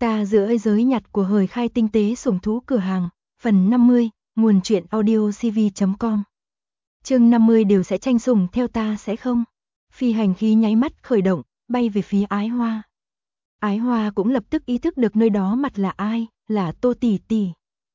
Ta giữa giới nhặt của hời khai tinh tế sủng thú cửa hàng, phần 50, nguồn truyện audio cv.com. Chương 50 đều sẽ tranh sủng theo ta sẽ không? Phi hành khí nháy mắt khởi động, bay về phía Ái Hoa. Ái Hoa cũng lập tức ý thức được nơi đó mặt là ai, là Tô tỷ tỷ.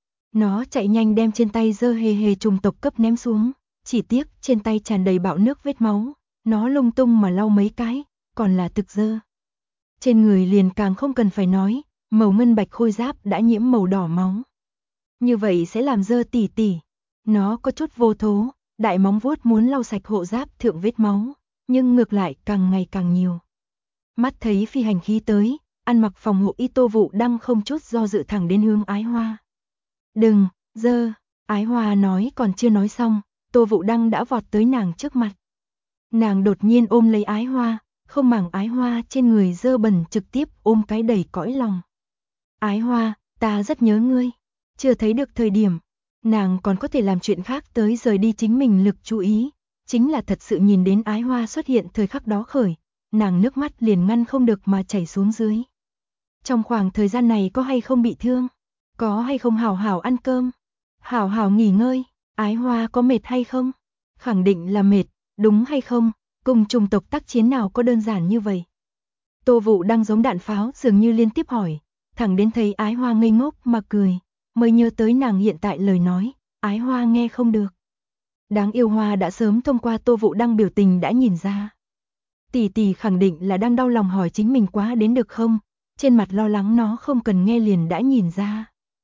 Nó chạy nhanh đem trên tay dơ hề hề trùng tộc cấp ném xuống, chỉ tiếc trên tay tràn đầy bạo nước vết máu, nó lung tung mà lau mấy cái, còn là thực dơ. Trên người liền càng không cần phải nói, màu ngân bạch khôi giáp đã nhiễm màu đỏ máu. Như vậy sẽ làm dơ tỉ tỉ. Nó có chút vô thố, đại móng vuốt muốn lau sạch hộ giáp thượng vết máu, nhưng ngược lại càng ngày càng nhiều. Mắt thấy phi hành khí tới, ăn mặc phòng hộ y Tô Vụ Đăng không chút do dự thẳng đến hướng Ái Hoa. Đừng, dơ, Ái Hoa nói còn chưa nói xong, Tô Vụ Đăng đã vọt tới nàng trước mặt. Nàng đột nhiên ôm lấy Ái Hoa, không màng Ái Hoa trên người dơ bẩn trực tiếp ôm cái đầy cõi lòng. Ái Hoa, ta rất nhớ ngươi. Chưa thấy được thời điểm, nàng còn có thể làm chuyện khác tới rời đi chính mình lực chú ý. Chính là thật sự nhìn đến Ái Hoa xuất hiện thời khắc đó khởi, nàng nước mắt liền ngăn không được mà chảy xuống dưới. Trong khoảng thời gian này có hay không bị thương? Có hay không hảo hảo ăn cơm? Hảo hảo nghỉ ngơi? Ái Hoa có mệt hay không? Khẳng định là mệt, đúng hay không? Cùng chủng tộc tác chiến nào có đơn giản như vậy? Tô Vụ Đăng giống đạn pháo dường như liên tiếp hỏi, thẳng đến thấy Ái Hoa ngây ngốc mà cười, mới nhớ tới nàng hiện tại lời nói, Ái Hoa nghe không được. Đáng yêu Hoa đã sớm thông qua Tô Vụ Đăng biểu tình đã nhìn ra. Tỷ tỷ khẳng định là đang đau lòng hỏi chính mình quá đến được không, trên mặt lo lắng nó không cần nghe liền đã nhìn ra.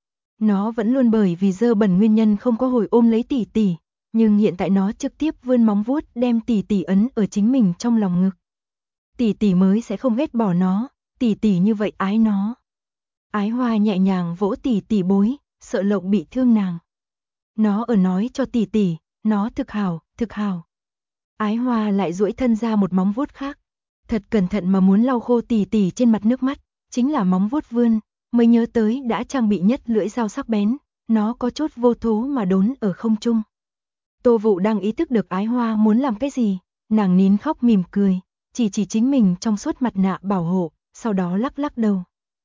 Nó vẫn luôn bởi vì dơ bẩn nguyên nhân không có hồi ôm lấy tỷ tỷ, nhưng hiện tại nó trực tiếp vươn móng vuốt đem tỷ tỷ ấn ở chính mình trong lòng ngực. Tỷ tỷ mới sẽ không ghét bỏ nó, tỷ tỷ như vậy ái nó. Ái Hoa nhẹ nhàng vỗ tỷ tỷ bối, sợ lộng bị thương nàng. Nó ở nói cho tỷ tỷ, nó thực hảo, thực hảo. Ái Hoa lại duỗi thân ra một móng vuốt khác, thật cẩn thận mà muốn lau khô tỷ tỷ trên mặt nước mắt, chính là móng vuốt vươn, mới nhớ tới đã trang bị nhất lưỡi dao sắc bén, nó có chút vô thố mà đốn ở không trung. Tô Vụ đang ý thức được Ái Hoa muốn làm cái gì, nàng nín khóc mỉm cười, chỉ chính mình trong suốt mặt nạ bảo hộ, sau đó lắc lắc đầu.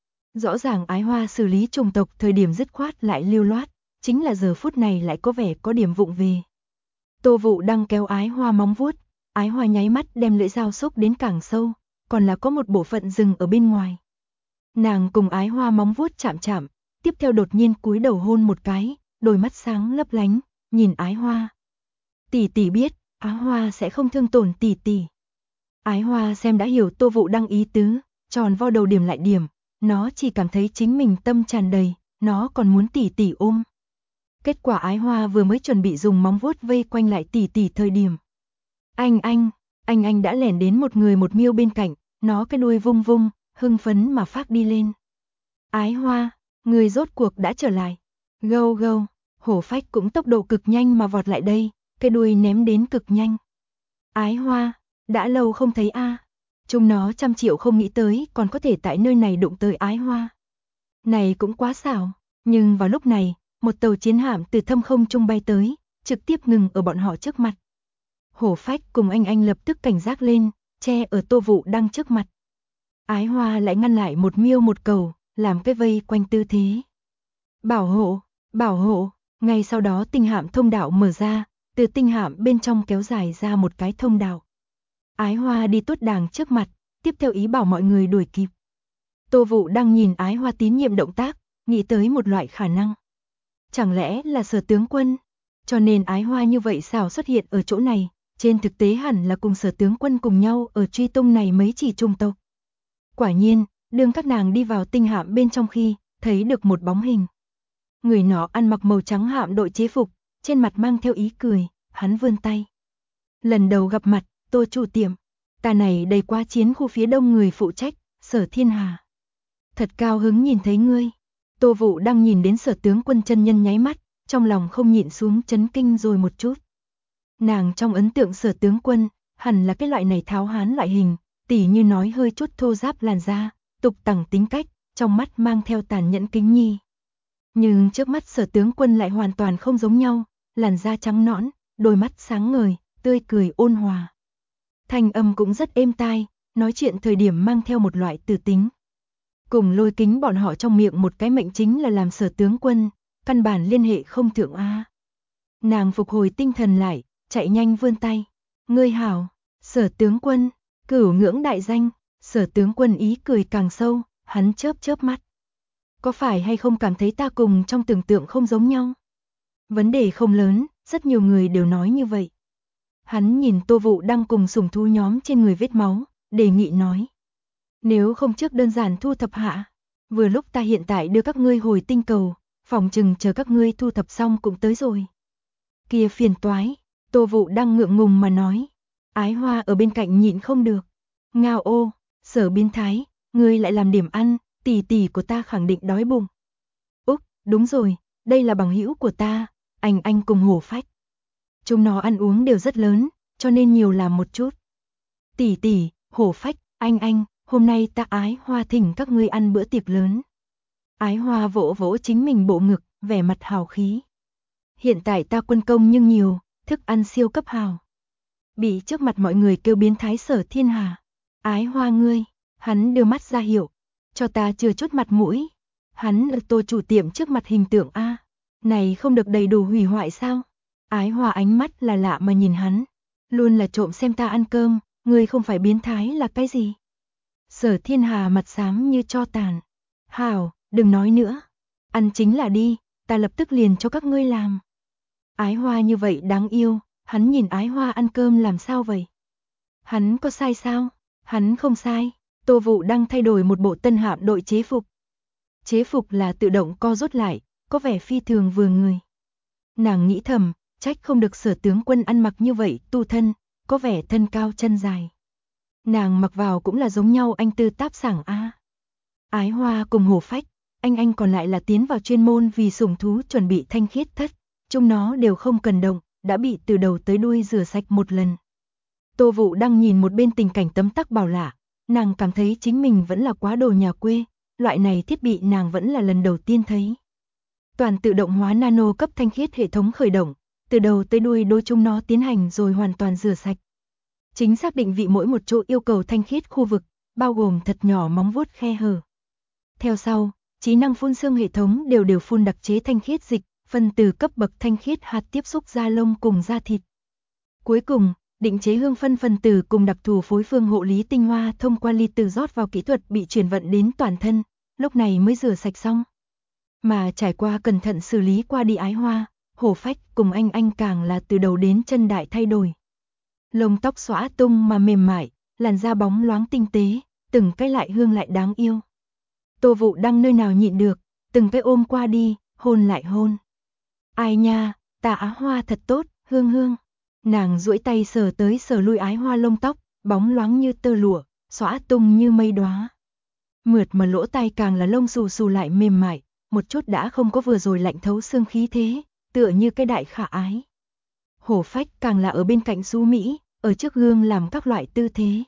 Rõ ràng Ái Hoa xử lý chủng tộc thời điểm dứt khoát lại lưu loát, chính là giờ phút này lại có vẻ có điểm vụng về. Tô Vụ đang kéo Ái Hoa móng vuốt, Ái Hoa nháy mắt đem lưỡi dao xúc đến càng sâu, còn là có một bộ phận dừng ở bên ngoài. Nàng cùng Ái Hoa móng vuốt chạm chạm, tiếp theo đột nhiên cúi đầu hôn một cái, đôi mắt sáng lấp lánh, nhìn Ái Hoa. Tỷ tỷ biết, Ái Hoa sẽ không thương tổn tỷ tỷ. Ái Hoa xem đã hiểu Tô Vụ Đăng ý tứ, tròn vo đầu điểm lại điểm, nó chỉ cảm thấy chính mình tâm tràn đầy, nó còn muốn tỷ tỷ ôm. Kết quả Ái Hoa vừa mới chuẩn bị dùng móng vuốt vây quanh lại tỷ tỷ thời điểm. Anh đã lẻn đến một người một miêu bên cạnh, nó cái đuôi vung vung, hưng phấn mà phát đi lên. Ái Hoa, người rốt cuộc đã trở lại. Gâu gâu, hổ phách cũng tốc độ cực nhanh mà vọt lại đây, cái đuôi ném đến cực nhanh. Ái Hoa, đã lâu không thấy a. Chúng nó trăm triệu không nghĩ tới còn có thể tại nơi này đụng tới Ái Hoa. Này cũng quá xảo, nhưng vào lúc này, một tàu chiến hạm từ thâm không trung bay tới, trực tiếp ngừng ở bọn họ trước mặt. Hổ phách cùng anh lập tức cảnh giác lên, che ở Tô Vụ Đăng trước mặt. Ái Hoa lại ngăn lại một miêu một cầu, làm cái vây quanh tư thế. Bảo hộ, ngay sau đó tinh hạm thông đạo mở ra, từ tinh hạm bên trong kéo dài ra một cái thông đạo. Ái Hoa đi tuốt đàng trước mặt, tiếp theo ý bảo mọi người đuổi kịp. Tô Vụ Đăng nhìn Ái Hoa tín nhiệm động tác, nghĩ tới một loại khả năng. Chẳng lẽ là Sở tướng quân? Cho nên Ái Hoa như vậy sao xuất hiện ở chỗ này, trên thực tế hẳn là cùng Sở tướng quân cùng nhau ở truy tung này mấy chỉ chủng tộc. Quả nhiên, đương các nàng đi vào tinh hạm bên trong khi, thấy được một bóng hình. Người nó ăn mặc màu trắng hạm đội chế phục, trên mặt mang theo ý cười, hắn vươn tay. Lần đầu gặp mặt, Tô chủ tiệm, ta này đầy qua chiến khu phía đông người phụ trách, Sở Thiên Hà. Thật cao hứng nhìn thấy ngươi. Tô Vụ đang nhìn đến Sở tướng quân chân nhân nháy mắt, trong lòng không nhịn xuống chấn kinh rồi một chút. Nàng trong ấn tượng Sở tướng quân, hẳn là cái loại này tháo hán loại hình, tỉ như nói hơi chút thô ráp làn da, tục tằng tính cách, trong mắt mang theo tàn nhẫn kính nhi. Nhưng trước mắt Sở tướng quân lại hoàn toàn không giống nhau, làn da trắng nõn, đôi mắt sáng ngời, tươi cười ôn hòa. Thanh âm cũng rất êm tai, nói chuyện thời điểm mang theo một loại từ tính. Cùng Lôi Kính bọn họ trong miệng một cái mệnh chính là làm Sở tướng quân, căn bản liên hệ không thượng a. Nàng phục hồi tinh thần lại, chạy nhanh vươn tay. Ngươi hảo, Sở tướng quân, cửu ngưỡng đại danh. Sở tướng quân ý cười càng sâu, hắn chớp chớp mắt. Có phải hay không cảm thấy ta cùng trong tưởng tượng không giống nhau? Vấn đề không lớn, rất nhiều người đều nói như vậy. Hắn nhìn Tô Vụ đang cùng sủng thú nhóm trên người vết máu, đề nghị nói. Nếu không trước đơn giản thu thập hạ, vừa lúc ta hiện tại đưa các ngươi hồi tinh cầu, phòng chừng chờ các ngươi thu thập xong cũng tới rồi. Kia phiền toái, Tô Vụ đang ngượng ngùng mà nói. Ái Hoa ở bên cạnh nhịn không được. Ngao ô, Sở biến thái, ngươi lại làm điểm ăn, tỷ tỷ của ta khẳng định đói bụng. Úc, đúng rồi, đây là bằng hữu của ta, anh cùng Hổ Phách. Chúng nó ăn uống đều rất lớn, cho nên nhiều làm một chút. Tỷ tỷ, Hổ Phách, anh, hôm nay ta Ái Hoa thỉnh các ngươi ăn bữa tiệc lớn. Ái Hoa vỗ vỗ chính mình bộ ngực, vẻ mặt hào khí. Hiện tại ta quân công nhưng nhiều, thức ăn siêu cấp hào. Bị trước mặt mọi người kêu biến thái Sở Thiên Hà. Ái Hoa ngươi, hắn đưa mắt ra hiệu, cho ta chừa chút mặt mũi. Hắn ở Tô chủ tiệm trước mặt hình tượng a, này không được đầy đủ hủy hoại sao? Ái Hoa ánh mắt là lạ mà nhìn hắn, luôn là trộm xem ta ăn cơm, ngươi không phải biến thái là cái gì? Sở Thiên Hà mặt xám như tro tàn. Hảo, đừng nói nữa. Ăn chính là đi, ta lập tức liền cho các ngươi làm. Ái Hoa như vậy đáng yêu, hắn nhìn Ái Hoa ăn cơm làm sao vậy? Hắn có sai sao? Hắn không sai. Tô Vụ đang thay đổi một bộ tân hạm đội chế phục. Chế phục là tự động co rút lại, có vẻ phi thường vừa người. Nàng nghĩ thầm, trách không được Sở tướng quân ăn mặc như vậy, tu thân, có vẻ thân cao chân dài. Nàng mặc vào cũng là giống nhau anh tư táp sảng a. Ái Hoa cùng Hổ Phách, anh còn lại là tiến vào chuyên môn vì sủng thú chuẩn bị thanh khiết thất, chúng nó đều không cần động, đã bị từ đầu tới đuôi rửa sạch một lần. Tô Vụ đang nhìn một bên tình cảnh tấm tắc bảo lạ, nàng cảm thấy chính mình vẫn là quá đồ nhà quê, loại này thiết bị nàng vẫn là lần đầu tiên thấy. Toàn tự động hóa nano cấp thanh khiết hệ thống khởi động, từ đầu tới đuôi đôi chúng nó tiến hành rồi hoàn toàn rửa sạch. Chính xác định vị mỗi một chỗ yêu cầu thanh khiết khu vực, bao gồm thật nhỏ móng vuốt khe hở. Theo sau, trí năng phun xương hệ thống đều phun đặc chế thanh khiết dịch, phân từ cấp bậc thanh khiết hạt tiếp xúc da lông cùng da thịt. Cuối cùng, định chế hương phân tử cùng đặc thù phối phương hộ lý tinh hoa thông qua ly từ rót vào kỹ thuật bị chuyển vận đến toàn thân, lúc này mới rửa sạch xong. Mà trải qua cẩn thận xử lý qua đi Ái Hoa, Hổ Phách cùng anh càng là từ đầu đến chân đại thay đổi. Lông tóc xõa tung mà mềm mại, làn da bóng loáng tinh tế, từng cái lại hương lại đáng yêu. Tô Vụ đang nơi nào nhịn được, từng cái ôm qua đi, hôn lại hôn. Ai nha, ta Á Hoa thật tốt, hương. Nàng duỗi tay sờ tới sờ lui Ái Hoa lông tóc, bóng loáng như tơ lụa, xõa tung như mây đóa. Mượt mà lỗ tai càng là lông xù lại mềm mại, một chút đã không có vừa rồi lạnh thấu xương khí thế, tựa như cái đại khả ái. Hổ Phách càng là ở bên cạnh Sú Mỹ, ở trước gương làm các loại tư thế.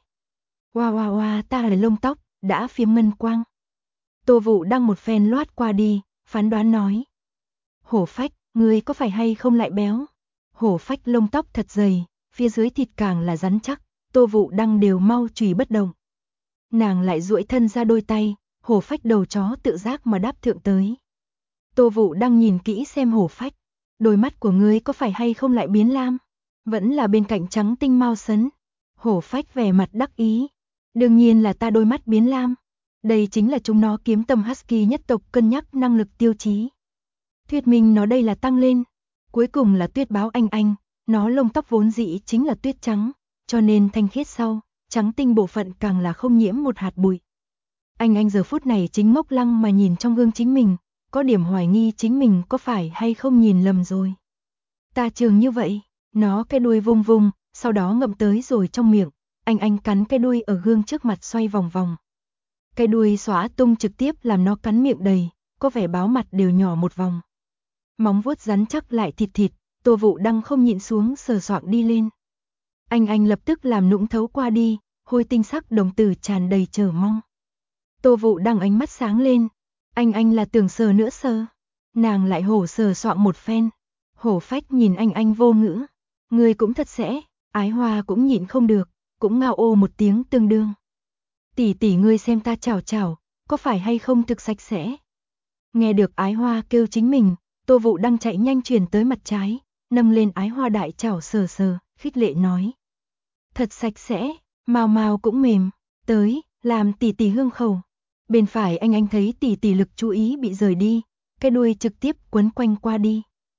Wow, ta là lông tóc, đã phiếm ngân quang. Tô Vụ đang một phen loát qua đi, phán đoán nói. Hổ Phách, ngươi có phải hay không lại béo? Hổ Phách lông tóc thật dày, phía dưới thịt càng là rắn chắc, Tô Vụ đang đều mau chùy bất động. Nàng lại duỗi thân ra đôi tay, Hổ Phách đầu chó tự giác mà đáp thượng tới. Tô Vụ đang nhìn kỹ xem Hổ Phách, đôi mắt của ngươi có phải hay không lại biến lam? Vẫn là bên cạnh trắng tinh mau sấn. Hổ Phách vẻ mặt đắc ý. Đương nhiên là ta đôi mắt biến lam. Đây chính là chúng nó kiếm tầm husky nhất tộc cân nhắc năng lực tiêu chí. Thuyết minh nó đây là tăng lên. Cuối cùng là tuyết báo anh, nó lông tóc vốn dĩ chính là tuyết trắng, cho nên thanh khiết sau, trắng tinh bộ phận càng là không nhiễm một hạt bụi. Anh giờ phút này chính ngốc lăng mà nhìn trong gương chính mình, có điểm hoài nghi chính mình có phải hay không nhìn lầm rồi. Ta trường như vậy, nó cái đuôi vung vung, sau đó ngậm tới rồi trong miệng, anh cắn cái đuôi ở gương trước mặt xoay vòng vòng. Cái đuôi xõa tung trực tiếp làm nó cắn miệng đầy, có vẻ báo mặt đều nhỏ một vòng. Móng vuốt rắn chắc lại thịt, Tô Vụ đang không nhịn xuống sờ soạng đi lên. Anh lập tức làm nũng thấu qua đi, hôi tinh sắc đồng tử tràn đầy chờ mong. Tô Vụ đang ánh mắt sáng lên, anh là tưởng sờ nữa sờ. Nàng lại hổ sờ soạng một phen. Hổ Phách nhìn anh vô ngữ. Người cũng thật sẽ, Ái Hoa cũng nhịn không được, cũng ngao ô một tiếng tương đương. Tỷ ngươi xem ta chảo, có phải hay không thực sạch sẽ? Nghe được Ái Hoa kêu chính mình, Tô Vũ đang chạy nhanh truyền tới mặt trái, nâng lên Ái Hoa đại chảo sờ sờ, khích lệ nói. Thật sạch sẽ, mào mào cũng mềm, tới, làm tỷ tỷ hương khẩu. Bên phải anh thấy tỷ tỷ lực chú ý bị rời đi, cái đuôi trực tiếp quấn quanh qua đi.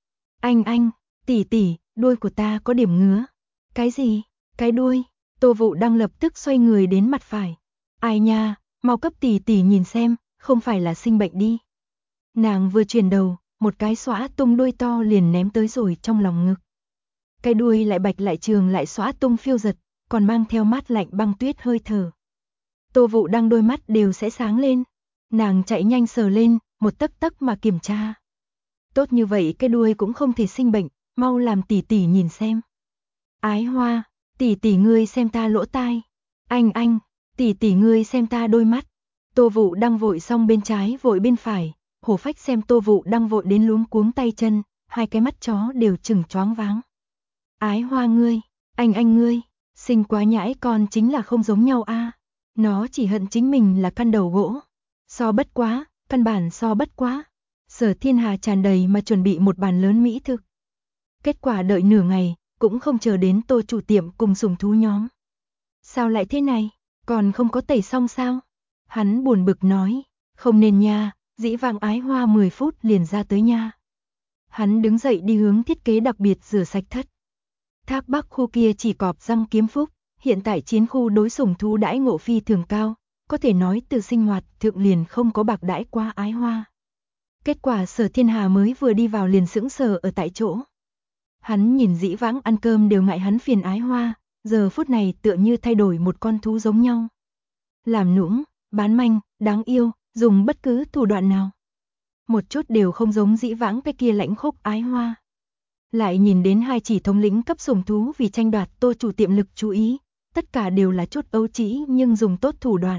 Anh, tỷ tỷ, đuôi của ta có điểm ngứa. Cái gì? Cái đuôi? Tô Vũ đang lập tức xoay người đến mặt phải. Ai nha, mau cấp tỷ tỷ nhìn xem, không phải là sinh bệnh đi. Nàng vừa chuyển đầu, một cái xõa tung đuôi to liền ném tới rồi trong lòng ngực. Cái đuôi lại bạch lại trường lại xõa tung phiêu giật, còn mang theo mát lạnh băng tuyết hơi thở. Tô Vũ đang đôi mắt đều sẽ sáng lên. Nàng chạy nhanh sờ lên, một tấc tấc mà kiểm tra. Tốt như vậy cái đuôi cũng không thể sinh bệnh, mau làm tỷ tỷ nhìn xem. Ái Hoa, tỷ tỷ ngươi xem ta lỗ tai. Anh, tỷ tỷ ngươi xem ta đôi mắt. Tô Vũ đang vội xong bên trái vội bên phải, Hổ Phách xem Tô Vũ đang vội đến luống cuống tay chân, hai cái mắt chó đều chừng choáng váng. Ái Hoa ngươi, anh ngươi, sinh quá nhãi con chính là không giống nhau a. Nó chỉ hận chính mình là căn đầu gỗ. So bất quá, căn bản so bất quá. Sở Thiên Hà tràn đầy mà chuẩn bị một bàn lớn mỹ thực. Kết quả đợi nửa ngày, cũng không chờ đến Tô chủ tiệm cùng sủng thú nhóm. Sao lại thế này, còn không có tẩy xong sao? Hắn buồn bực nói, không nên nha, dĩ vãng Ái Hoa 10 phút liền ra tới nha. Hắn đứng dậy đi hướng thiết kế đặc biệt rửa sạch thất. Thác Bắc khu kia chỉ cọp răng kiếm phúc, hiện tại chiến khu đối sủng thú đãi ngộ phi thường cao, có thể nói từ sinh hoạt thượng liền không có bạc đãi qua Ái Hoa. Kết quả Sở Thiên Hà mới vừa đi vào liền sững sờ ở tại chỗ. Hắn nhìn dĩ vãng ăn cơm đều ngại hắn phiền Ái Hoa, giờ phút này tựa như thay đổi một con thú giống nhau. Làm nũng, bán manh, đáng yêu, dùng bất cứ thủ đoạn nào. Một chút đều không giống dĩ vãng cái kia lãnh khốc Ái Hoa. Lại nhìn đến hai chỉ thống lĩnh cấp sủng thú vì tranh đoạt Tô chủ tiệm lực chú ý, tất cả đều là chút ấu trĩ nhưng dùng tốt thủ đoạn.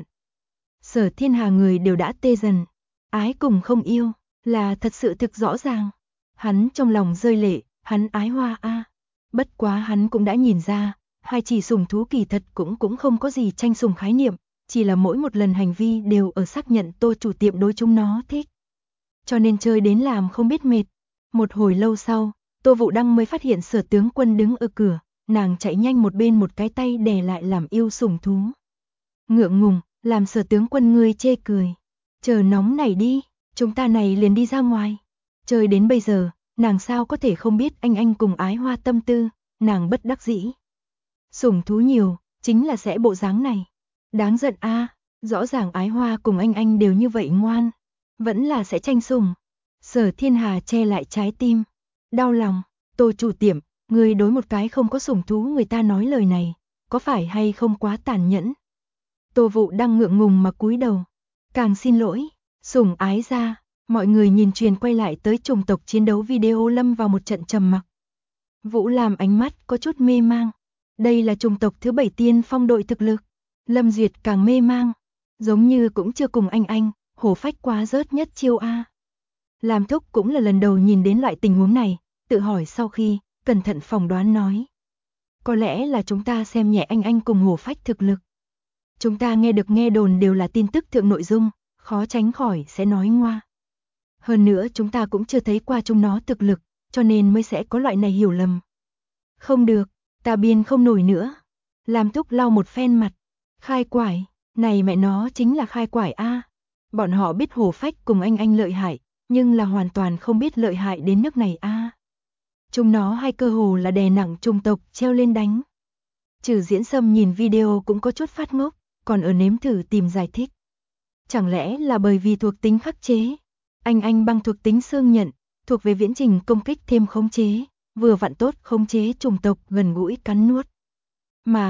Sở Thiên Hà người đều đã tê dần, ái cùng không yêu, là thật sự thực rõ ràng. Hắn trong lòng rơi lệ, hắn Ái Hoa a. Bất quá hắn cũng đã nhìn ra, hai chỉ sủng thú kỳ thật cũng không có gì tranh sủng khái niệm, chỉ là mỗi một lần hành vi đều ở xác nhận Tô chủ tiệm đối chúng nó thích. Cho nên chơi đến làm không biết mệt. Một hồi lâu sau, Tô Vũ Đăng mới phát hiện Sở tướng quân đứng ở cửa, nàng chạy nhanh một bên một cái tay đè lại làm yêu sủng thú. Ngượng ngùng, làm Sở tướng quân ngươi chê cười. Chờ nóng này đi, chúng ta này liền đi ra ngoài. Chơi đến bây giờ, nàng sao có thể không biết anh cùng Ái Hoa tâm tư, nàng bất đắc dĩ. Sủng thú nhiều, chính là sẽ bộ dáng này. Đáng giận a, rõ ràng Ái Hoa cùng anh đều như vậy ngoan, vẫn là sẽ tranh sủng. Sở Thiên Hà che lại trái tim, đau lòng, Tô chủ tiệm, người đối một cái không có sủng thú người ta nói lời này, có phải hay không quá tàn nhẫn? Tô Vũ đang ngượng ngùng mà cúi đầu, càng xin lỗi, sủng ái ra. Mọi người nhìn truyền quay lại tới chủng tộc chiến đấu video lâm vào một trận trầm mặc. Vũ làm ánh mắt có chút mê mang. Đây là chủng tộc thứ 7 tiên phong đội thực lực. Lâm Duyệt càng mê mang, giống như cũng chưa cùng anh, Hổ Phách quá rớt nhất chiêu a. Làm thúc cũng là lần đầu nhìn đến loại tình huống này, tự hỏi sau khi, cẩn thận phỏng đoán nói. Có lẽ là chúng ta xem nhẹ anh cùng Hổ Phách thực lực. Chúng ta nghe đồn đều là tin tức thượng nội dung, khó tránh khỏi sẽ nói ngoa. Hơn nữa chúng ta cũng chưa thấy qua chúng nó thực lực, cho nên mới sẽ có loại này hiểu lầm. Không được, ta biên không nổi nữa. Làm thúc lau một phen mặt. Khai quải, này mẹ nó chính là khai quải a. Bọn họ biết Hổ Phách cùng anh lợi hại, nhưng là hoàn toàn không biết lợi hại đến nước này a. Chúng nó hay cơ hồ là đè nặng chủng tộc treo lên đánh. Trừ Diễn Sâm nhìn video cũng có chút phát ngốc, còn ở nếm thử tìm giải thích. Chẳng lẽ là bởi vì thuộc tính khắc chế? Anh bằng thuộc tính xương nhận, thuộc về viễn trình công kích thêm khống chế, vừa vặn tốt khống chế chủng tộc gần gũi cắn nuốt. Mà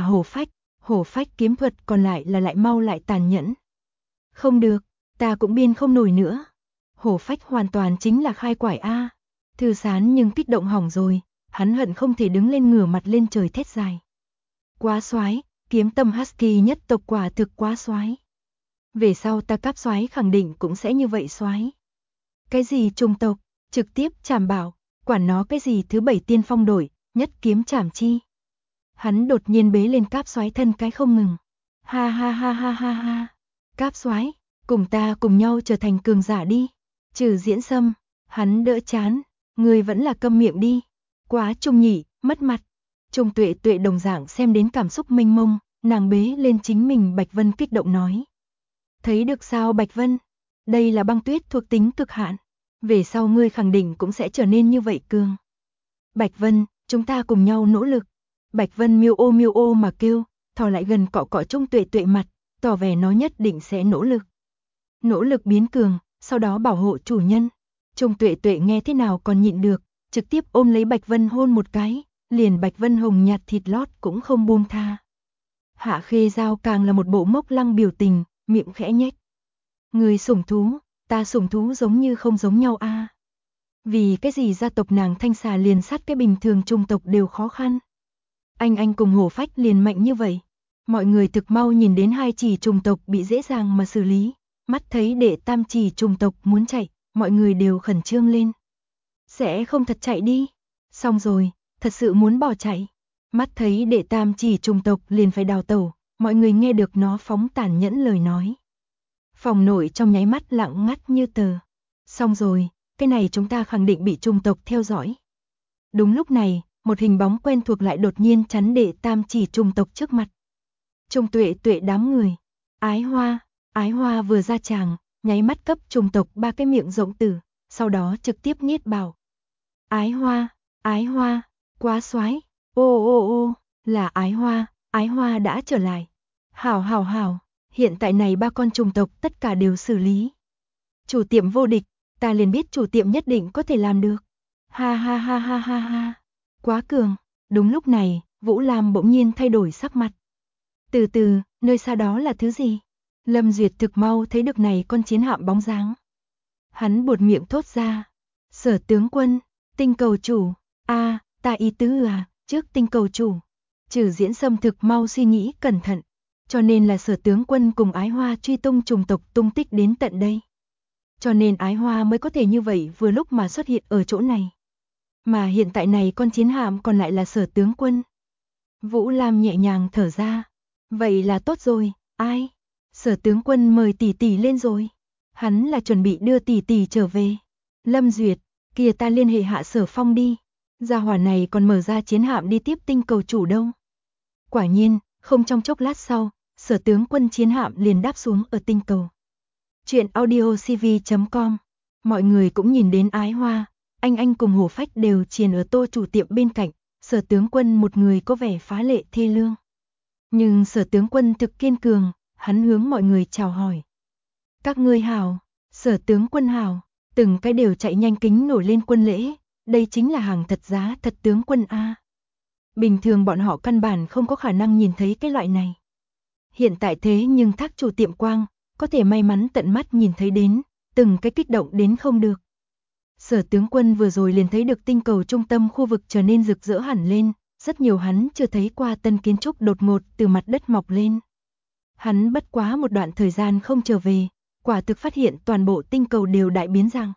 Hổ Phách kiếm thuật còn lại là lại mau lại tàn nhẫn. Không được, ta cũng biên không nổi nữa. Hổ Phách hoàn toàn chính là khai quải a. Thư Sán nhưng kích động hỏng rồi, hắn hận không thể đứng lên ngửa mặt lên trời thét dài. Quá soái, kiếm tâm Husky nhất tộc quả thực quá soái. Về sau ta cáp soái khẳng định cũng sẽ như vậy soái. Cái gì chủng tộc, trực tiếp chảm bảo, quản nó cái gì thứ 7 tiên phong đội, nhất kiếm chảm chi. Hắn đột nhiên bế lên cáp soái thân cái không ngừng. Ha ha ha ha ha ha. Cáp soái, cùng ta cùng nhau trở thành cường giả đi. Trừ Diễn Sâm, hắn đỡ chán, ngươi vẫn là câm miệng đi. Quá Trung nhỉ, mất mặt. Trung Tuệ Tuệ đồng dạng xem đến cảm xúc mênh mông, nàng bế lên chính mình Bạch Vân kích động nói. Thấy được sao Bạch Vân? Đây là băng tuyết thuộc tính cực hạn. Về sau ngươi khẳng định cũng sẽ trở nên như vậy cường. Bạch Vân, chúng ta cùng nhau nỗ lực. Bạch Vân miêu ô mà kêu, thò lại gần cọ cọ Trung Tuệ Tuệ mặt, tỏ vẻ nó nhất định sẽ nỗ lực. Nỗ lực biến cường, sau đó bảo hộ chủ nhân. Trung Tuệ Tuệ nghe thế nào còn nhịn được, trực tiếp ôm lấy Bạch Vân hôn một cái, liền Bạch Vân hồng nhạt thịt lót cũng không buông tha. Hạ Khê Giao càng là một bộ mốc lăng biểu tình, miệng khẽ nhếch. Người sủng thú, ta sủng thú giống như không giống nhau a. Vì cái gì gia tộc nàng Thanh Xà liền sát cái bình thường trung tộc đều khó khăn. Anh cùng Hổ Phách liền mạnh như vậy. Mọi người thực mau nhìn đến hai chỉ trùng tộc bị dễ dàng mà xử lý. Mắt thấy đệ tam chỉ trùng tộc muốn chạy, mọi người đều khẩn trương lên. Sẽ không thật chạy đi. Xong rồi, thật sự muốn bỏ chạy. Mắt thấy đệ tam chỉ trùng tộc liền phải đào tẩu, mọi người nghe được nó phóng tàn nhẫn lời nói. Phòng nội trong nháy mắt lặng ngắt như tờ. Xong rồi, cái này chúng ta khẳng định bị trùng tộc theo dõi. Đúng lúc này, một hình bóng quen thuộc lại đột nhiên chắn đệ tam chỉ trùng tộc trước mặt. Trung Tuệ Tuệ đám người. Ái Hoa vừa ra tràng, nháy mắt cấp trùng tộc 3 cái miệng rộng tử, sau đó trực tiếp nghiết bảo. Ái Hoa, quá xoái, ô, là Ái Hoa đã trở lại. Hảo, hiện tại này 3 con trùng tộc tất cả đều xử lý. Chủ tiệm vô địch, ta liền biết chủ tiệm nhất định có thể làm được. Ha, quá cường. Đúng lúc này, Vũ Lam bỗng nhiên thay đổi sắc mặt. Từ từ, nơi xa đó là thứ gì? Lâm Duyệt thực mau thấy được này con chiến hạm bóng dáng. Hắn buột miệng thốt ra. Sở tướng quân, tinh cầu chủ. Ta ý tứ trước tinh cầu chủ. Trừ Diễn Sâm thực mau suy nghĩ cẩn thận. Cho nên là sở tướng quân cùng Ái Hoa truy tung trùng tộc tung tích đến tận đây. Cho nên Ái Hoa mới có thể như vậy vừa lúc mà xuất hiện ở chỗ này. Mà hiện tại này con chiến hạm còn lại là sở tướng quân. Vũ Lam nhẹ nhàng thở ra. Vậy là tốt rồi, ai? Sở tướng quân mời tỷ tỷ lên rồi. Hắn là chuẩn bị đưa tỷ tỷ trở về. Lâm Duyệt, kìa ta liên hệ hạ Sở Phong đi. Gia hỏa này còn mở ra chiến hạm đi tiếp tinh cầu chủ đâu. Quả nhiên, không trong chốc lát sau, sở tướng quân chiến hạm liền đáp xuống ở tinh cầu. Chuyện audiocv.com. Mọi người cũng nhìn đến Ái Hoa, anh cùng Hổ Phách đều triền ở Tô chủ tiệm bên cạnh, sở tướng quân một người có vẻ phá lệ thê lương. Nhưng sở tướng quân thực kiên cường, hắn hướng mọi người chào hỏi. Các ngươi hảo, sở tướng quân hảo, từng cái đều chạy nhanh kính nổi lên quân lễ, đây chính là hàng thật giá thật tướng quân a. Bình thường bọn họ căn bản không có khả năng nhìn thấy cái loại này. Hiện tại thế nhưng thác chủ tiệm quang, có thể may mắn tận mắt nhìn thấy đến, từng cái kích động đến không được. Sở tướng quân vừa rồi liền thấy được tinh cầu trung tâm khu vực trở nên rực rỡ hẳn lên, rất nhiều hắn chưa thấy qua tân kiến trúc đột ngột từ mặt đất mọc lên. Hắn bất quá một đoạn thời gian không trở về, quả thực phát hiện toàn bộ tinh cầu đều đại biến dạng.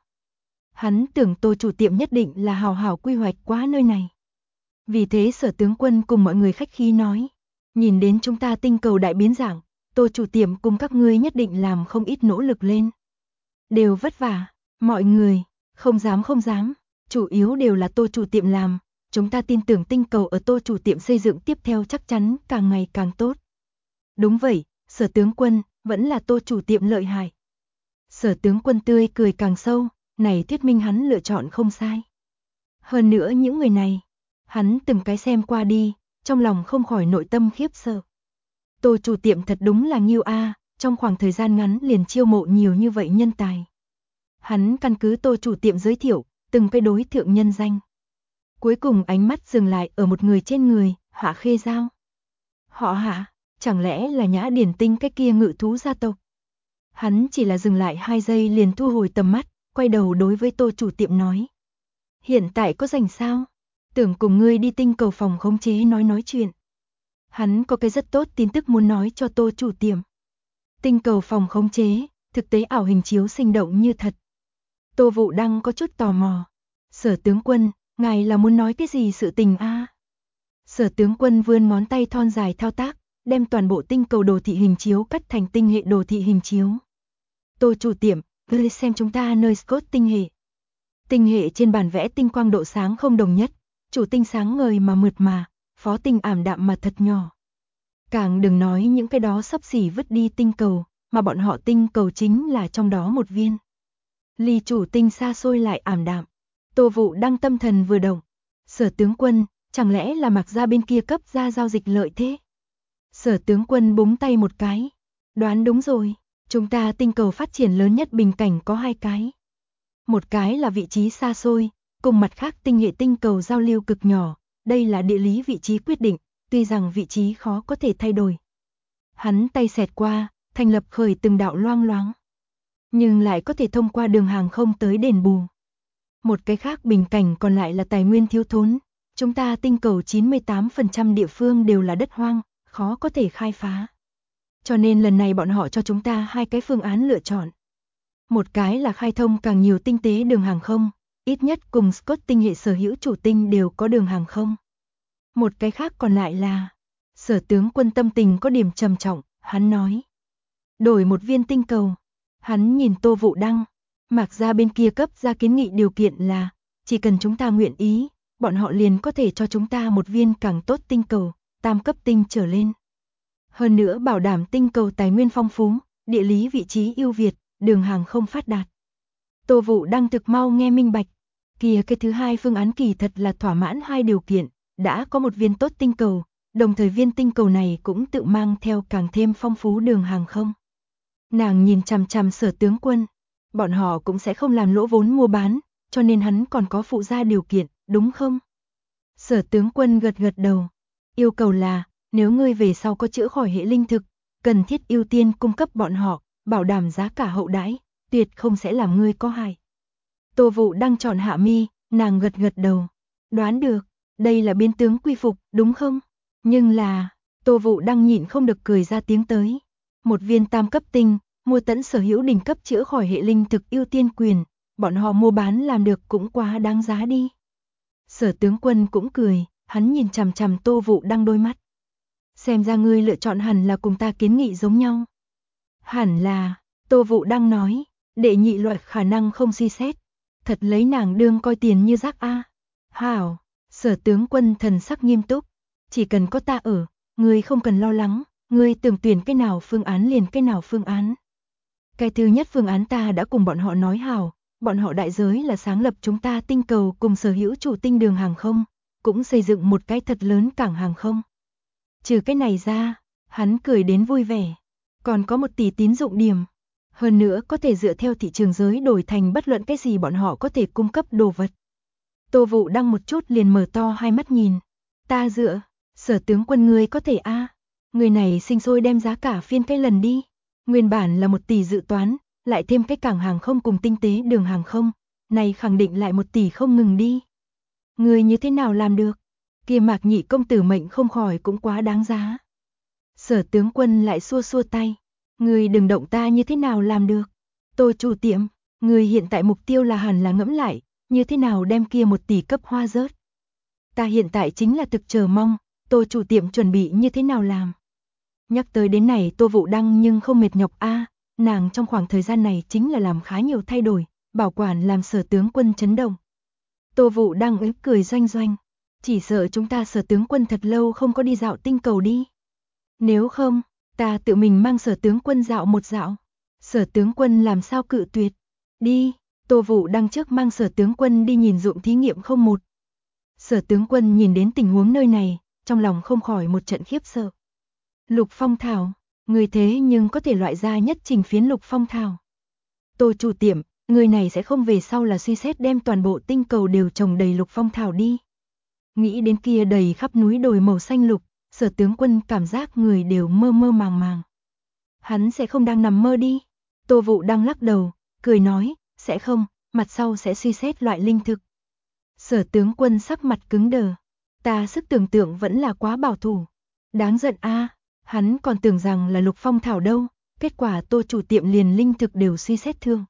Hắn tưởng Tô chủ tiệm nhất định là hào hào quy hoạch quá nơi này. Vì thế sở tướng quân cùng mọi người khách khí nói, nhìn đến chúng ta tinh cầu đại biến dạng, Tô chủ tiệm cùng các ngươi nhất định làm không ít nỗ lực lên. Đều vất vả, mọi người, không dám, chủ yếu đều là Tô chủ tiệm làm, chúng ta tin tưởng tinh cầu ở Tô chủ tiệm xây dựng tiếp theo chắc chắn càng ngày càng tốt. Đúng vậy, sở tướng quân, vẫn là Tô chủ tiệm lợi hại. Sở tướng quân tươi cười càng sâu, này thuyết minh hắn lựa chọn không sai. Hơn nữa những người này, hắn từng cái xem qua đi, trong lòng không khỏi nội tâm khiếp sợ. Tô chủ tiệm thật đúng là nghiêu a, trong khoảng thời gian ngắn liền chiêu mộ nhiều như vậy nhân tài. Hắn căn cứ Tô chủ tiệm giới thiệu, từng cái đối thượng nhân danh. Cuối cùng ánh mắt dừng lại ở một người trên người, Hạ Khê Giao. Họ Hạ, chẳng lẽ là Nhã Điển Tinh cái kia ngự thú gia tộc? Hắn chỉ là dừng lại 2 giây liền thu hồi tầm mắt, quay đầu đối với Tô chủ tiệm nói. Hiện tại có rảnh sao? Tưởng cùng ngươi đi tinh cầu phòng khống chế nói chuyện. Hắn có cái rất tốt tin tức muốn nói cho Tô chủ tiệm. Tinh cầu phòng khống chế, thực tế ảo hình chiếu sinh động như thật. Tô Vũ Đăng có chút tò mò. Sở tướng quân, ngài là muốn nói cái gì sự tình a? Sở tướng quân vươn ngón tay thon dài thao tác, đem toàn bộ tinh cầu đồ thị hình chiếu cắt thành tinh hệ đồ thị hình chiếu. Tô chủ tiệm, ngươi xem chúng ta nơi Scott tinh hệ. Tinh hệ trên bản vẽ tinh quang độ sáng không đồng nhất, chủ tinh sáng ngời mà mượt mà, phó tinh ảm đạm mà thật nhỏ. Càng đừng nói những cái đó sắp xỉ vứt đi tinh cầu, mà bọn họ tinh cầu chính là trong đó một viên. Ly chủ tinh xa xôi lại ảm đạm. Tô Vũ Đăng tâm thần vừa động. Sở tướng quân, chẳng lẽ là Mạc Gia bên kia cấp ra giao dịch lợi thế? Sở tướng quân búng tay một cái. Đoán đúng rồi, chúng ta tinh cầu phát triển lớn nhất bình cảnh có 2 cái. Một cái là vị trí xa xôi, cùng mặt khác tinh hệ tinh cầu giao lưu cực nhỏ, đây là địa lý vị trí quyết định, tuy rằng vị trí khó có thể thay đổi. Hắn tay xẹt qua, thành lập khởi từng đạo loang loáng, nhưng lại có thể thông qua đường hàng không tới đền bù. Một cái khác bình cảnh còn lại là tài nguyên thiếu thốn, chúng ta tinh cầu 98% địa phương đều là đất hoang, khó có thể khai phá. Cho nên lần này bọn họ cho chúng ta 2 cái phương án lựa chọn. Một cái là khai thông càng nhiều tinh tế đường hàng không, ít nhất cùng Scott tinh hệ sở hữu chủ tinh đều có đường hàng không. Một cái khác còn lại là, Sở tướng quân tâm tình có điểm trầm trọng, hắn nói. Đổi một viên tinh cầu. Hắn nhìn Tô Vũ Đăng, Mạc Gia bên kia cấp ra kiến nghị điều kiện là, chỉ cần chúng ta nguyện ý, bọn họ liền có thể cho chúng ta một viên càng tốt tinh cầu, tam cấp tinh trở lên. Hơn nữa bảo đảm tinh cầu tài nguyên phong phú, địa lý vị trí ưu việt, đường hàng không phát đạt. Tô Vũ Đăng thực mau nghe minh bạch, kia cái thứ 2 phương án kỳ thật là thỏa mãn 2 điều kiện, đã có một viên tốt tinh cầu, đồng thời viên tinh cầu này cũng tự mang theo càng thêm phong phú đường hàng không. Nàng nhìn chằm chằm Sở tướng quân, bọn họ cũng sẽ không làm lỗ vốn mua bán, cho nên hắn còn có phụ gia điều kiện, đúng không? Sở tướng quân gật gật đầu, yêu cầu là, nếu ngươi về sau có chữa khỏi hệ linh thực, cần thiết ưu tiên cung cấp bọn họ, bảo đảm giá cả hậu đãi, tuyệt không sẽ làm ngươi có hại. Tô Vũ Đăng tròn hạ mi, nàng gật gật đầu, đoán được, đây là biên tướng quy phục, đúng không? Nhưng là, Tô Vũ Đăng nhịn không được cười ra tiếng tới. Một viên tam cấp tinh, mua tẫn sở hữu đỉnh cấp chữa khỏi hệ linh thực ưu tiên quyền, bọn họ mua bán làm được cũng quá đáng giá đi. Sở tướng quân cũng cười, hắn nhìn chằm chằm Tô Vũ Đăng đôi mắt. Xem ra ngươi lựa chọn hẳn là cùng ta kiến nghị giống nhau. Hẳn là, Tô Vũ Đăng nói, đệ nhị loại khả năng không suy xét. Thật lấy nàng đương coi tiền như rác a. Hảo, Sở tướng quân thần sắc nghiêm túc, chỉ cần có ta ở, ngươi không cần lo lắng, ngươi tưởng tuyển cái nào phương án liền cái nào phương án. Cái thứ nhất phương án ta đã cùng bọn họ nói hảo, bọn họ đại giới là sáng lập chúng ta tinh cầu cùng sở hữu chủ tinh đường hàng không, cũng xây dựng một cái thật lớn cảng hàng không. Trừ cái này ra, hắn cười đến vui vẻ, còn có 1 tỷ tín dụng điểm. Hơn nữa có thể dựa theo thị trường giới đổi thành bất luận cái gì bọn họ có thể cung cấp đồ vật. Tô Vũ Đăng một chút liền mở to hai mắt nhìn. Ta dựa, Sở tướng quân ngươi có thể a? Người này sinh sôi đem giá cả phiên cái lần đi. Nguyên bản là 1 tỷ dự toán, lại thêm cái cảng hàng không cùng tinh tế đường hàng không, này khẳng định lại 1 tỷ không ngừng đi. Người như thế nào làm được? Kia Mạc Nhị công tử mệnh không khỏi cũng quá đáng giá. Sở tướng quân lại xua xua tay. Người đừng động ta như thế nào làm được? Tô chủ tiệm, người hiện tại mục tiêu là hẳn là ngẫm lại, như thế nào đem kia 1 tỷ cấp hoa rớt. Ta hiện tại chính là thực chờ mong, Tô chủ tiệm chuẩn bị như thế nào làm. Nhắc tới đến này Tô Vũ Đăng nhưng không mệt nhọc a, nàng trong khoảng thời gian này chính là làm khá nhiều thay đổi, bảo quản làm Sở tướng quân chấn động. Tô Vũ Đăng ếch cười doanh doanh, chỉ sợ chúng ta Sở tướng quân thật lâu không có đi dạo tinh cầu đi. Nếu không, ta tự mình mang Sở tướng quân dạo một dạo. Sở tướng quân làm sao cự tuyệt. Đi, Tô Vũ Đăng trước mang Sở tướng quân đi nhìn ruộng thí nghiệm không một. Sở tướng quân nhìn đến tình huống nơi này, trong lòng không khỏi một trận khiếp sợ. Lục phong thảo, người thế nhưng có thể loại ra nhất trình phiến lục phong thảo. Tô chủ tiệm, người này sẽ không về sau là suy xét đem toàn bộ tinh cầu đều trồng đầy lục phong thảo đi. Nghĩ đến kia đầy khắp núi đồi màu xanh lục, Sở tướng quân cảm giác người đều mơ mơ màng màng. Hắn sẽ không đang nằm mơ đi. Tô Vũ Đăng lắc đầu, cười nói, sẽ không, mặt sau sẽ suy xét loại linh thực. Sở tướng quân sắc mặt cứng đờ. Ta sức tưởng tượng vẫn là quá bảo thủ. Đáng giận a, hắn còn tưởng rằng là lục phong thảo đâu, kết quả Tô chủ tiệm liền linh thực đều suy xét thương.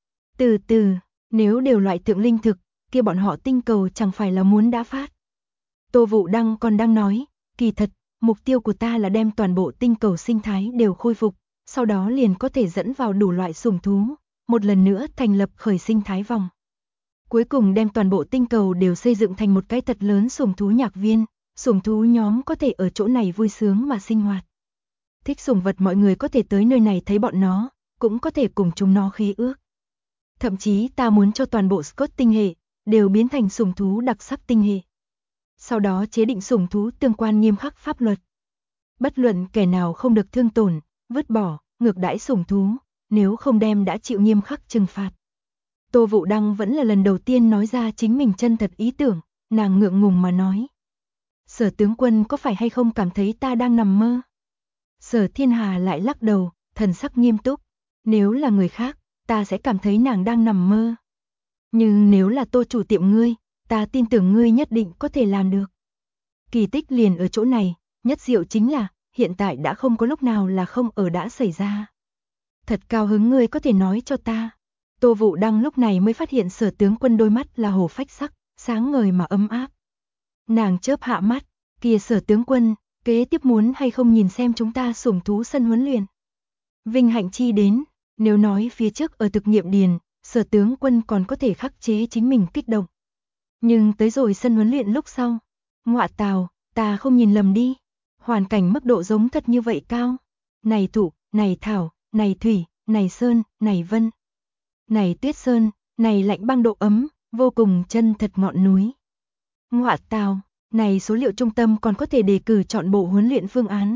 Từ từ, nếu đều loại thượng linh thực, kia bọn họ tinh cầu chẳng phải là muốn đã phát. Tô Vũ Đăng còn đang nói, kỳ thật, mục tiêu của ta là đem toàn bộ tinh cầu sinh thái đều khôi phục, sau đó liền có thể dẫn vào đủ loại sủng thú, một lần nữa thành lập khởi sinh thái vòng. Cuối cùng đem toàn bộ tinh cầu đều xây dựng thành một cái thật lớn sủng thú nhạc viên, sủng thú nhóm có thể ở chỗ này vui sướng mà sinh hoạt. Thích sủng vật mọi người có thể tới nơi này thấy bọn nó, cũng có thể cùng chúng nó khí ước. Thậm chí ta muốn cho toàn bộ Scott tinh hệ đều biến thành sủng thú đặc sắc tinh hệ. Sau đó chế định sủng thú tương quan nghiêm khắc pháp luật. Bất luận kẻ nào không được thương tổn, vứt bỏ, ngược đãi sủng thú, nếu không đem đã chịu nghiêm khắc trừng phạt. Tô Vũ Đăng vẫn là lần đầu tiên nói ra chính mình chân thật ý tưởng, nàng ngượng ngùng mà nói. Sở tướng quân có phải hay không cảm thấy ta đang nằm mơ? Sở Thiên Hà lại lắc đầu, thần sắc nghiêm túc. Nếu là người khác, ta sẽ cảm thấy nàng đang nằm mơ. Nhưng nếu là Tô chủ tiệm ngươi, ta tin tưởng ngươi nhất định có thể làm được. Kỳ tích liền ở chỗ này, nhất diệu chính là, hiện tại đã không có lúc nào là không ở đã xảy ra. Thật cao hứng ngươi có thể nói cho ta. Tô Vũ Đăng lúc này mới phát hiện Sở tướng quân đôi mắt là hồ phách sắc, sáng ngời mà ấm áp. Nàng chớp hạ mắt, kìa Sở tướng quân, kế tiếp muốn hay không nhìn xem chúng ta sủng thú sân huấn luyện. Vinh hạnh chi đến, nếu nói phía trước ở thực nghiệm điền, Sở tướng quân còn có thể khắc chế chính mình kích động. Nhưng tới rồi sân huấn luyện lúc sau, ngọa tào, ta không nhìn lầm đi. Hoàn cảnh mức độ giống thật như vậy cao. Này thụ, này thảo, này thủy, này sơn, này vân. Này tuyết sơn, này lạnh băng độ ấm, vô cùng chân thật ngọn núi. Ngọa tào, này số liệu trung tâm còn có thể đề cử chọn bộ huấn luyện phương án.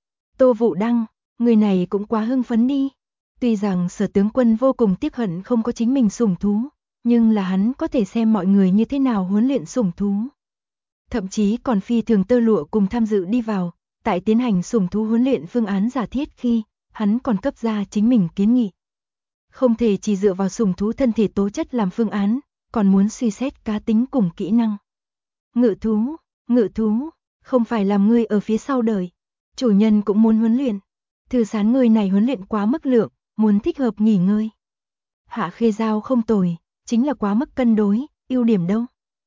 Tô Vũ Đăng, người này cũng quá hưng phấn đi. Tuy rằng Sở tướng quân vô cùng tiếc hận không có chính mình sủng thú, nhưng là hắn có thể xem mọi người như thế nào huấn luyện sủng thú. Thậm chí còn phi thường tơ lụa cùng tham dự đi vào, tại tiến hành sủng thú huấn luyện phương án giả thiết khi, hắn còn cấp ra chính mình kiến nghị. Không thể chỉ dựa vào sủng thú thân thể tố chất làm phương án, còn muốn suy xét cá tính cùng kỹ năng. Ngự thú, không phải làm ngươi ở phía sau đời. Chủ nhân cũng muốn huấn luyện. Thư Sán người này huấn luyện quá mức lượng, muốn thích hợp nghỉ ngơi. Hạ Khê Giao không tồi, chính là quá mức cân đối, ưu điểm đâu.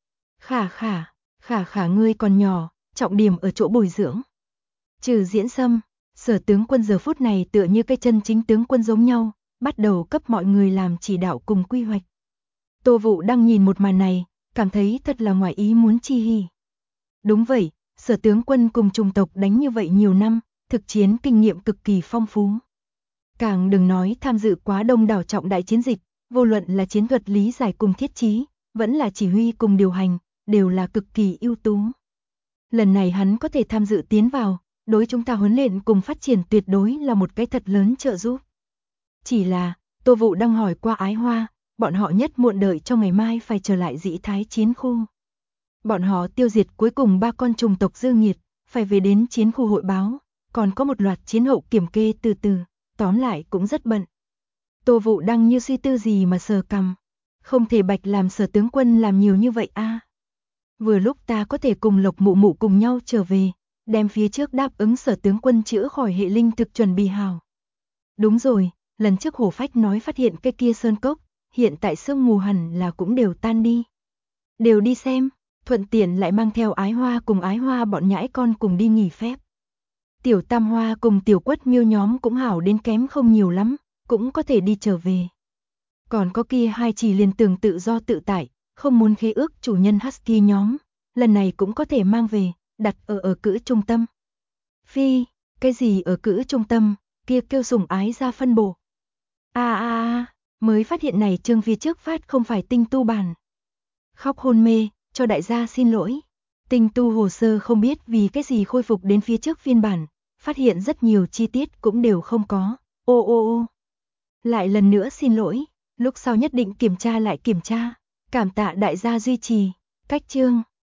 Khả ngươi còn nhỏ, trọng điểm ở chỗ bồi dưỡng. Trừ Diễn Sâm, Sở tướng quân giờ phút này tựa như cái chân chính tướng quân giống nhau, bắt đầu cấp mọi người làm chỉ đạo cùng quy hoạch. Tô Vũ đang nhìn một màn này, cảm thấy thật là ngoài ý muốn chi hỉ. Đúng vậy, Sở tướng quân cùng chủng tộc đánh như vậy nhiều năm, thực chiến kinh nghiệm cực kỳ phong phú. Càng đừng nói tham dự quá đông đảo trọng đại chiến dịch, vô luận là chiến thuật lý giải cùng thiết trí, vẫn là chỉ huy cùng điều hành, đều là cực kỳ ưu tú. Lần này hắn có thể tham dự tiến vào, đối chúng ta huấn luyện cùng phát triển tuyệt đối là một cái thật lớn trợ giúp. Chỉ là, Tô Vũ đang hỏi qua Ái Hoa, bọn họ nhất muộn đợi cho ngày mai phải trở lại Dĩ Thái chiến khu. Bọn họ tiêu diệt cuối cùng 3 con trùng tộc dư nghiệt, phải về đến chiến khu hội báo, còn có một loạt chiến hậu kiểm kê từ từ, tóm lại cũng rất bận. Tô Vũ đang như suy tư gì mà sờ cằm, không thể bạch làm Sở tướng quân làm nhiều như vậy a. Vừa lúc ta có thể cùng Lộc Mụ Mụ cùng nhau trở về, đem phía trước đáp ứng Sở tướng quân chữa khỏi hệ linh thực chuẩn bị hào. Đúng rồi, lần trước Hổ Phách nói phát hiện cái kia sơn cốc, hiện tại sương mù hẳn là cũng đều tan đi. Đều đi xem, thuận tiện lại mang theo Ái Hoa cùng Ái Hoa bọn nhãi con cùng đi nghỉ phép. Tiểu Tam Hoa cùng Tiểu Quất Miêu nhóm cũng hảo đến kém không nhiều lắm, cũng có thể đi trở về. Còn có kia hai chỉ liền tưởng tự do tự tại, không muốn khế ước chủ nhân Husky nhóm, lần này cũng có thể mang về, đặt ở cữ trung tâm. Phi, cái gì ở cữ trung tâm, kia kêu sủng ái ra phân bộ. Mới phát hiện này chương phía trước phát không phải tinh tu bản. Khóc hôn mê, cho đại gia xin lỗi. Tinh tu hồ sơ không biết vì cái gì khôi phục đến phía trước phiên bản, phát hiện rất nhiều chi tiết cũng đều không có. Ô. Lại lần nữa xin lỗi, lúc sau nhất định kiểm tra lại kiểm tra. Cảm tạ đại gia duy trì. Cách chương